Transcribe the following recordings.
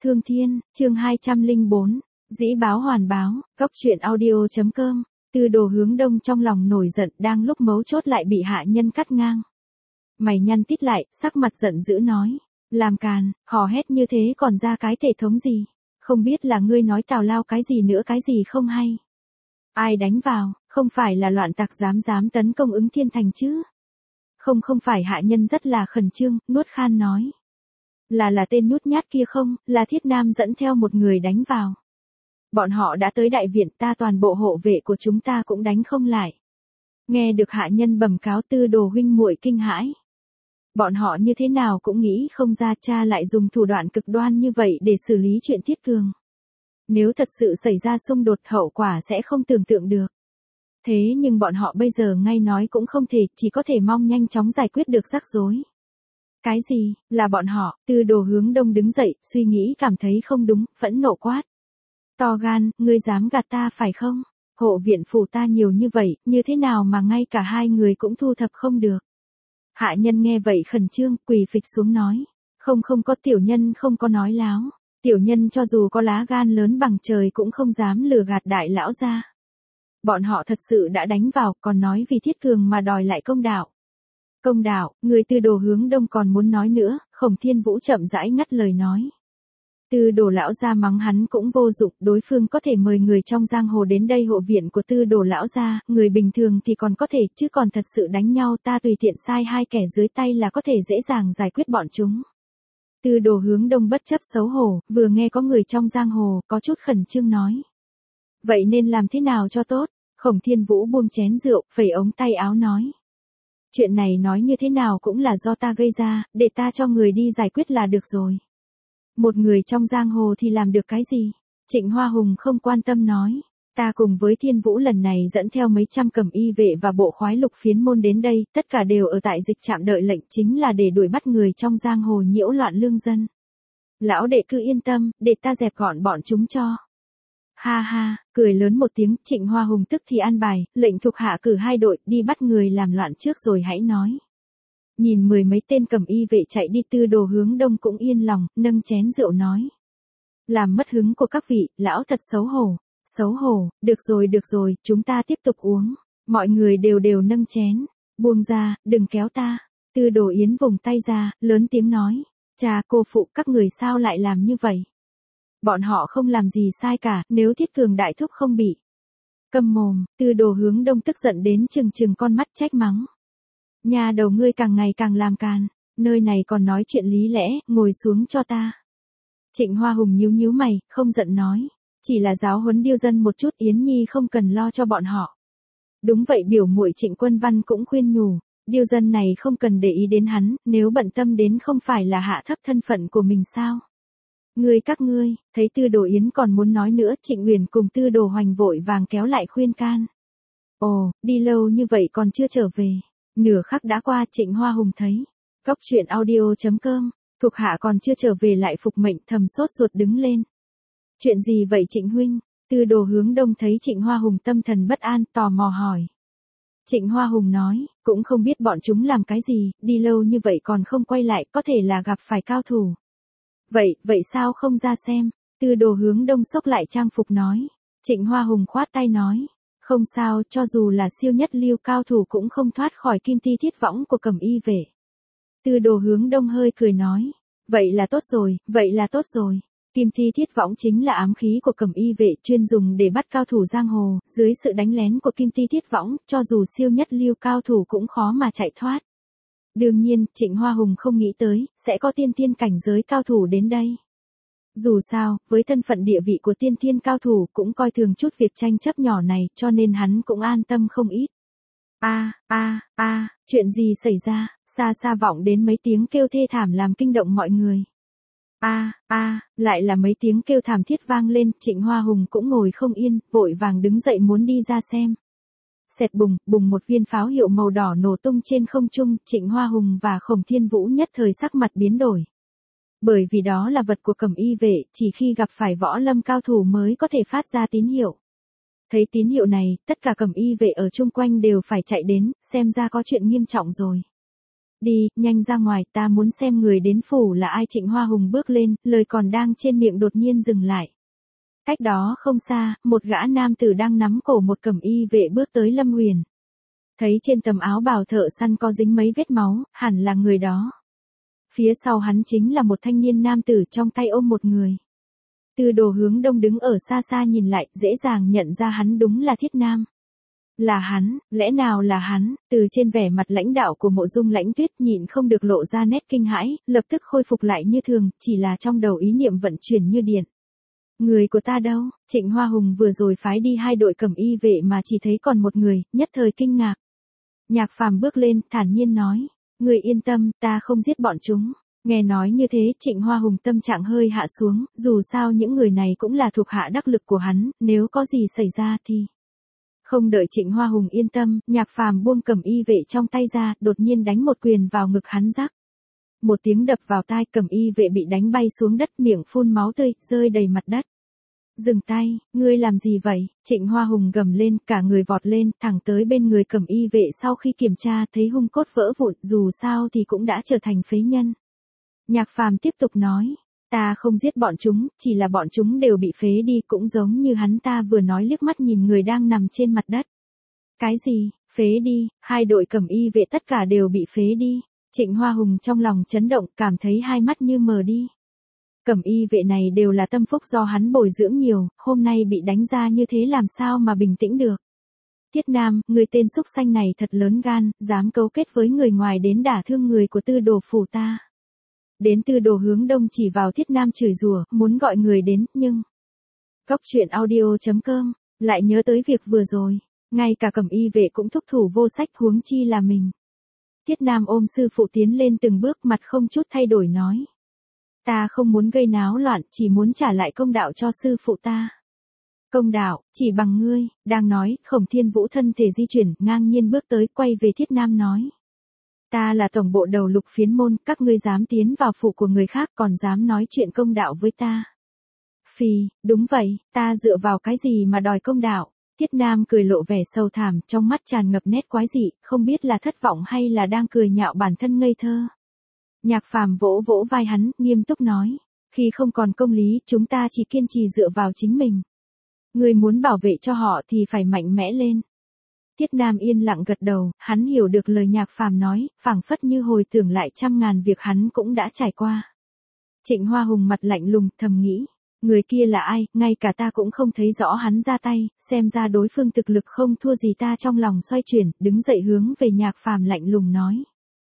Thương Thiên, chương 204, dĩ báo hoàn báo, cóc truyện audio.com, Tư Đồ Hướng Đông trong lòng nổi giận đang lúc mấu chốt lại bị hạ nhân cắt ngang. Mày nhăn tít lại, sắc mặt giận dữ nói, làm càn, hò hét như thế còn ra cái thể thống gì, không biết là ngươi nói tào lao cái gì nữa cái gì không hay. Ai đánh vào, không phải là loạn tặc dám tấn công Ứng Thiên Thành chứ. Không phải hạ nhân rất là khẩn trương, nuốt khan nói. Là tên nhút nhát kia không, là Thiết Nam dẫn theo một người đánh vào. Bọn họ đã tới đại viện ta toàn bộ hộ vệ của chúng ta cũng đánh không lại. Nghe được hạ nhân bẩm cáo Tư Đồ huynh muội kinh hãi. Bọn họ như thế nào cũng nghĩ không ra cha lại dùng thủ đoạn cực đoan như vậy để xử lý chuyện Thiết Cường. Nếu thật sự xảy ra xung đột hậu quả sẽ không tưởng tượng được. Thế nhưng bọn họ bây giờ ngay nói cũng không thể, chỉ có thể mong nhanh chóng giải quyết được rắc rối. Cái gì, là bọn họ, Tư Đồ Hướng Đông đứng dậy, suy nghĩ cảm thấy không đúng, phẫn nộ quát. To gan, ngươi dám gạt ta phải không? Hộ viện phủ ta nhiều như vậy, như thế nào mà ngay cả hai người cũng thu thập không được? Hạ nhân nghe vậy khẩn trương, quỳ phịch xuống nói. Không có tiểu nhân không có nói láo. Tiểu nhân cho dù có lá gan lớn bằng trời cũng không dám lừa gạt đại lão ra. Bọn họ thật sự đã đánh vào, còn nói vì Thiết Cường mà đòi lại công đạo. Công đạo, người Tư Đồ Hướng Đông còn muốn nói nữa, Khổng Thiên Vũ chậm rãi ngắt lời nói. Tư Đồ lão gia mắng hắn cũng vô dụng, đối phương có thể mời người trong giang hồ đến đây hộ viện của Tư Đồ lão gia, người bình thường thì còn có thể, chứ còn thật sự đánh nhau ta tùy tiện sai hai kẻ dưới tay là có thể dễ dàng giải quyết bọn chúng. Tư Đồ Hướng Đông bất chấp xấu hổ, vừa nghe có người trong giang hồ, có chút khẩn trương nói. Vậy nên làm thế nào cho tốt? Khổng Thiên Vũ buông chén rượu, phẩy ống tay áo nói. Chuyện này nói như thế nào cũng là do ta gây ra, để ta cho người đi giải quyết là được rồi. Một người trong giang hồ thì làm được cái gì? Trịnh Hoa Hùng không quan tâm nói. Ta cùng với Thiên Vũ lần này dẫn theo mấy trăm cẩm y vệ và bộ khoái lục phiến môn đến đây, tất cả đều ở tại dịch trạm đợi lệnh chính là để đuổi bắt người trong giang hồ nhiễu loạn lương dân. Lão đệ cứ yên tâm, để ta dẹp gọn bọn chúng cho. Ha ha, cười lớn một tiếng, Trịnh Hoa Hùng tức thì an bài, lệnh thuộc hạ cử hai đội đi bắt người làm loạn trước rồi hãy nói. Nhìn mười mấy tên cầm y vệ chạy đi, Tư Đồ Hướng Đông cũng yên lòng, nâng chén rượu nói. Làm mất hứng của các vị, lão thật xấu hổ. Xấu hổ, được rồi, chúng ta tiếp tục uống. Mọi người đều nâng chén. Buông ra, đừng kéo ta. Tư Đồ Yến vùng tay ra, lớn tiếng nói. Cha cô phụ các người sao lại làm như vậy? Bọn họ không làm gì sai cả, nếu Thiết Cường đại thúc không bị. Câm mồm, Tư Đồ Hướng Đông tức giận đến trừng con mắt trách mắng. Nhà đầu ngươi càng ngày càng làm càn, nơi này còn nói chuyện lý lẽ, ngồi xuống cho ta. Trịnh Hoa Hùng nhíu mày, không giận nói. Chỉ là giáo huấn điêu dân một chút, Yến Nhi không cần lo cho bọn họ. Đúng vậy, biểu muội Trịnh Quân Văn cũng khuyên nhủ. Điêu dân này không cần để ý đến hắn, nếu bận tâm đến không phải là hạ thấp thân phận của mình sao. Các ngươi, thấy Tư Đồ Yến còn muốn nói nữa, Trịnh Uyển cùng Tư Đồ Hoành vội vàng kéo lại khuyên can. Ồ, đi lâu như vậy còn chưa trở về. Nửa khắc đã qua, Trịnh Hoa Hùng thấy. Cóc truyện audio.com, thuộc hạ còn chưa trở về lại phục mệnh, thầm sốt ruột đứng lên. Chuyện gì vậy Trịnh huynh? Tư Đồ Hướng Đông thấy Trịnh Hoa Hùng tâm thần bất an, tò mò hỏi. Trịnh Hoa Hùng nói, cũng không biết bọn chúng làm cái gì, đi lâu như vậy còn không quay lại, có thể là gặp phải cao thủ. Vậy sao không ra xem? Tư Đồ Hướng Đông xốc lại trang phục nói. Trịnh Hoa Hùng khoát tay nói. Không sao, cho dù là siêu nhất lưu cao thủ cũng không thoát khỏi kim ti thiết võng của cẩm y vệ. Tư Đồ Hướng Đông hơi cười nói. Vậy là tốt rồi. Kim ti thiết võng chính là ám khí của cẩm y vệ chuyên dùng để bắt cao thủ giang hồ, dưới sự đánh lén của kim ti thiết võng, cho dù siêu nhất lưu cao thủ cũng khó mà chạy thoát. Đương nhiên, Trịnh Hoa Hùng không nghĩ tới, sẽ có tiên thiên cảnh giới cao thủ đến đây. Dù sao, với thân phận địa vị của tiên thiên cao thủ cũng coi thường chút việc tranh chấp nhỏ này, cho nên hắn cũng an tâm không ít. Chuyện gì xảy ra, xa vọng đến mấy tiếng kêu thê thảm làm kinh động mọi người. Lại là mấy tiếng kêu thảm thiết vang lên, Trịnh Hoa Hùng cũng ngồi không yên, vội vàng đứng dậy muốn đi ra xem. Xẹt bùng, một viên pháo hiệu màu đỏ nổ tung trên không trung, Trịnh Hoa Hùng và Khổng Thiên Vũ nhất thời sắc mặt biến đổi. Bởi vì đó là vật của cẩm y vệ, chỉ khi gặp phải võ lâm cao thủ mới có thể phát ra tín hiệu. Thấy tín hiệu này, tất cả cẩm y vệ ở chung quanh đều phải chạy đến, xem ra có chuyện nghiêm trọng rồi. Đi, nhanh ra ngoài, ta muốn xem người đến phủ là ai. Trịnh Hoa Hùng bước lên, lời còn đang trên miệng đột nhiên dừng lại. Cách đó không xa, một gã nam tử đang nắm cổ một cẩm y vệ bước tới Lâm Huyền. Thấy trên tấm áo bào thợ săn có dính mấy vết máu, hẳn là người đó. Phía sau hắn chính là một thanh niên nam tử trong tay ôm một người. Tư Đồ Hướng Đông đứng ở xa xa nhìn lại, dễ dàng nhận ra hắn đúng là Thiết Nam. Là hắn, lẽ nào là hắn? Từ trên vẻ mặt lãnh đạo của Mộ Dung Lãnh Tuyết nhịn không được lộ ra nét kinh hãi, lập tức khôi phục lại như thường, chỉ là trong đầu ý niệm vận chuyển như điện. Người của ta đâu? Trịnh Hoa Hùng vừa rồi phái đi 2 đội cẩm y vệ mà chỉ thấy còn một người, nhất thời kinh ngạc. Nhạc Phàm bước lên, thản nhiên nói, người yên tâm, ta không giết bọn chúng. Nghe nói như thế, Trịnh Hoa Hùng tâm trạng hơi hạ xuống, dù sao những người này cũng là thuộc hạ đắc lực của hắn, nếu có gì xảy ra thì... Không đợi Trịnh Hoa Hùng yên tâm, Nhạc Phàm buông cẩm y vệ trong tay ra, đột nhiên đánh một quyền vào ngực hắn rắc. Một tiếng đập vào tai, cẩm y vệ bị đánh bay xuống đất, miệng phun máu tươi, rơi đầy mặt đất. Dừng tay, ngươi làm gì vậy? Trịnh Hoa Hùng gầm lên, cả người vọt lên, thẳng tới bên người cẩm y vệ. Sau khi kiểm tra thấy hung cốt vỡ vụn, dù sao thì cũng đã trở thành phế nhân. Nhạc Phàm tiếp tục nói, ta không giết bọn chúng, chỉ là bọn chúng đều bị phế đi, cũng giống như hắn ta vừa nói, liếc mắt nhìn người đang nằm trên mặt đất. Cái gì, phế đi? 2 đội cẩm y vệ tất cả đều bị phế đi. Trịnh Hoa Hùng trong lòng chấn động, cảm thấy hai mắt như mờ đi. Cẩm y vệ này đều là tâm phúc do hắn bồi dưỡng nhiều, hôm nay bị đánh ra như thế làm sao mà bình tĩnh được. Thiết Nam, người tên xúc xanh này thật lớn gan, dám cấu kết với người ngoài đến đả thương người của Tư Đồ phủ ta. Đến Tư Đồ Hướng Đông chỉ vào Thiết Nam chửi rủa, muốn gọi người đến, nhưng... Cốc truyện audio.com, lại nhớ tới việc vừa rồi, ngay cả cẩm y vệ cũng thúc thủ vô sách, huống chi là mình. Thiết Nam ôm sư phụ tiến lên từng bước, mặt không chút thay đổi nói. Ta không muốn gây náo loạn, chỉ muốn trả lại công đạo cho sư phụ ta. Công đạo, chỉ bằng ngươi. Đang nói, Khổng Thiên Vũ thân thể di chuyển, ngang nhiên bước tới, quay về Thiết Nam nói. Ta là tổng bộ đầu Lục Phiến môn, các ngươi dám tiến vào phủ của người khác, còn dám nói chuyện công đạo với ta. Phì, đúng vậy, ta dựa vào cái gì mà đòi công đạo? Thiết Nam cười lộ vẻ sâu thẳm, trong mắt tràn ngập nét quái dị, không biết là thất vọng hay là đang cười nhạo bản thân ngây thơ. Nhạc Phàm vỗ vỗ vai hắn, nghiêm túc nói, khi không còn công lý, chúng ta chỉ kiên trì dựa vào chính mình. Người muốn bảo vệ cho họ thì phải mạnh mẽ lên. Thiết Nam yên lặng gật đầu, hắn hiểu được lời Nhạc Phàm nói, phảng phất như hồi tưởng lại trăm ngàn việc hắn cũng đã trải qua. Trịnh Hoa Hùng mặt lạnh lùng, thầm nghĩ, người kia là ai, ngay cả ta cũng không thấy rõ hắn ra tay, xem ra đối phương thực lực không thua gì ta. Trong lòng xoay chuyển, đứng dậy hướng về Nhạc Phàm lạnh lùng nói.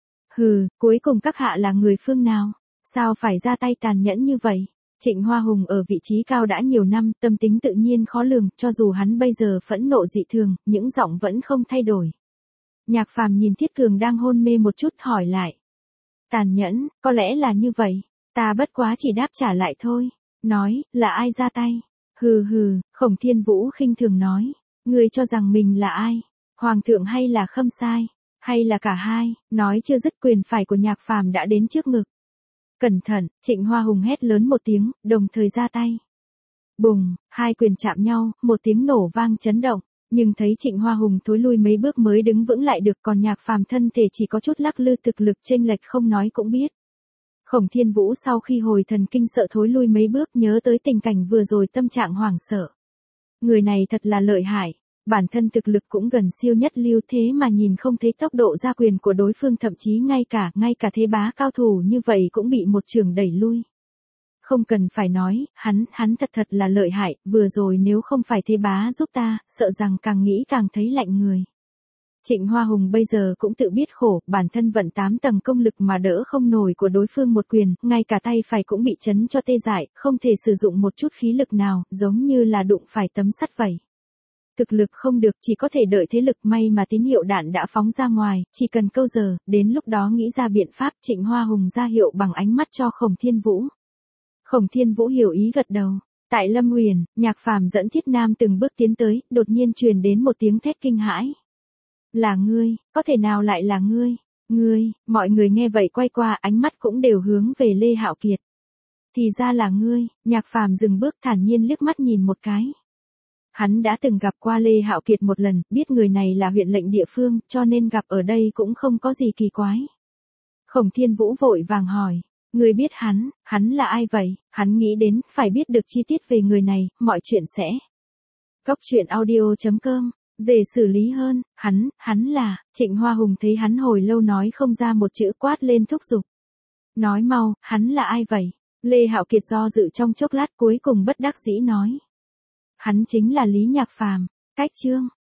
Hừ, cuối cùng các hạ là người phương nào? Sao phải ra tay tàn nhẫn như vậy? Trịnh Hoa Hùng ở vị trí cao đã nhiều năm, tâm tính tự nhiên khó lường, cho dù hắn bây giờ phẫn nộ dị thường, những giọng vẫn không thay đổi. Nhạc Phàm nhìn Thiết Cường đang hôn mê một chút, hỏi lại. Tàn nhẫn, có lẽ là như vậy, ta bất quá chỉ đáp trả lại thôi. Nói, là ai ra tay? Hừ hừ, Khổng Thiên Vũ khinh thường nói. Ngươi cho rằng mình là ai? Hoàng thượng hay là Khâm Sai? Hay là cả hai? Nói chưa dứt, quyền phải của Nhạc Phàm đã đến trước ngực. Cẩn thận, Trịnh Hoa Hùng hét lớn một tiếng, đồng thời ra tay. Bùng, 2 quyền chạm nhau, một tiếng nổ vang chấn động, nhưng thấy Trịnh Hoa Hùng thối lui mấy bước mới đứng vững lại được, còn Nhạc Phàm thân thể chỉ có chút lắc lư, thực lực chênh lệch không nói cũng biết. Khổng Thiên Vũ sau khi hồi thần kinh sợ thối lui mấy bước, nhớ tới tình cảnh vừa rồi tâm trạng hoảng sợ. Người này thật là lợi hại, bản thân thực lực cũng gần siêu nhất lưu, thế mà nhìn không thấy tốc độ ra quyền của đối phương, thậm chí ngay cả thế bá cao thủ như vậy cũng bị một chưởng đẩy lui. Không cần phải nói, hắn thật là lợi hại, vừa rồi nếu không phải thế bá giúp ta, sợ rằng càng nghĩ càng thấy lạnh người. Trịnh Hoa Hùng bây giờ cũng tự biết khổ, bản thân vận 8 tầng công lực mà đỡ không nổi của đối phương một quyền, ngay cả tay phải cũng bị chấn cho tê dại, không thể sử dụng một chút khí lực nào, giống như là đụng phải tấm sắt vậy. Thực lực không được, chỉ có thể đợi thế lực, may mà tín hiệu đạn đã phóng ra ngoài, chỉ cần câu giờ, đến lúc đó nghĩ ra biện pháp. Trịnh Hoa Hùng ra hiệu bằng ánh mắt cho Khổng Thiên Vũ. Khổng Thiên Vũ hiểu ý gật đầu. Tại Lâm Huyền, Nhạc Phàm dẫn Thiết Nam từng bước tiến tới, đột nhiên truyền đến một tiếng thét kinh hãi. Là ngươi, có thể nào lại là ngươi? Ngươi, mọi người nghe vậy quay qua, ánh mắt cũng đều hướng về Lê Hạo Kiệt. Thì ra là ngươi. Nhạc Phàm dừng bước, thản nhiên liếc mắt nhìn một cái. Hắn đã từng gặp qua Lê Hạo Kiệt một lần, biết người này là huyện lệnh địa phương, cho nên gặp ở đây cũng không có gì kỳ quái. Khổng Thiên Vũ vội vàng hỏi, ngươi biết hắn là ai vậy? Hắn nghĩ đến, phải biết được chi tiết về người này, mọi chuyện sẽ. Cốc truyện audio.com, dễ xử lý hơn, hắn là, Trịnh Hoa Hùng thấy hắn hồi lâu nói không ra một chữ quát lên thúc giục. Nói mau, hắn là ai vậy? Lê Hạo Kiệt do dự trong chốc lát cuối cùng bất đắc dĩ nói. Hắn chính là Lý Nhạc Phàm, cách chương.